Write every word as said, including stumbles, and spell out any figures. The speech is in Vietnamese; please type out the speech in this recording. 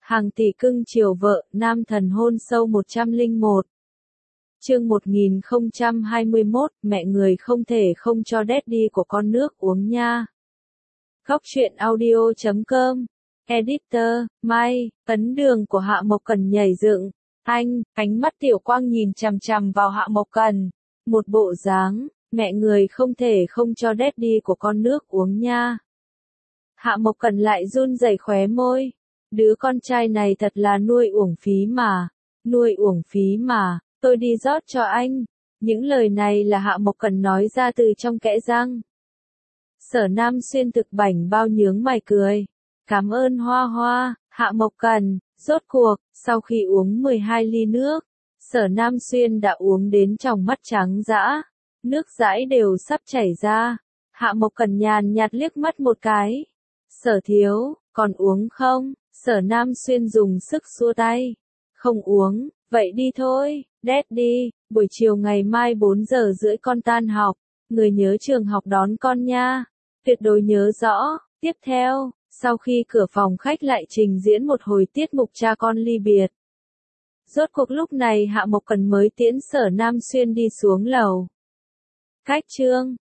Hàng tỷ cưng chiều vợ, nam thần hôn sâu một trăm lẻ một. Chương một nghìn không trăm hai mươi mốt, mẹ người không thể không cho daddy của con nước uống nha. Góc truyện audio chấm com. Editor, Mai, ấn đường của Hạ Mộc Cần nhảy dựng. Anh, ánh mắt Tiểu Quang nhìn chằm chằm vào Hạ Mộc Cần. Một bộ dáng, mẹ người không thể không cho daddy của con nước uống nha. Hạ Mộc Cần lại run rẩy khóe môi. Đứa con trai này thật là nuôi uổng phí mà. Nuôi uổng phí mà, tôi đi rót cho anh. Những lời này là Hạ Mộc Cần nói ra từ trong kẽ răng. Sở Nam Xuyên thực bảnh bao nhướng mày cười. Cảm ơn Hoa Hoa, Hạ Mộc Cần. Rốt cuộc, sau khi uống mười hai ly nước, Sở Nam Xuyên đã uống đến tròng mắt trắng dã. Nước dãi đều sắp chảy ra. Hạ Mộc Cần nhàn nhạt liếc mắt một cái. Sở thiếu, còn uống không? Sở Nam Xuyên dùng sức xua tay. Không uống, vậy đi thôi, Daddy, buổi chiều ngày mai bốn giờ rưỡi con tan học, người nhớ trường học đón con nha. Tuyệt đối nhớ rõ. Tiếp theo, sau khi cửa phòng khách lại trình diễn một hồi tiết mục cha con ly biệt. Rốt cuộc lúc này Hạ Mộc Cần mới tiễn Sở Nam Xuyên đi xuống lầu. Cách chương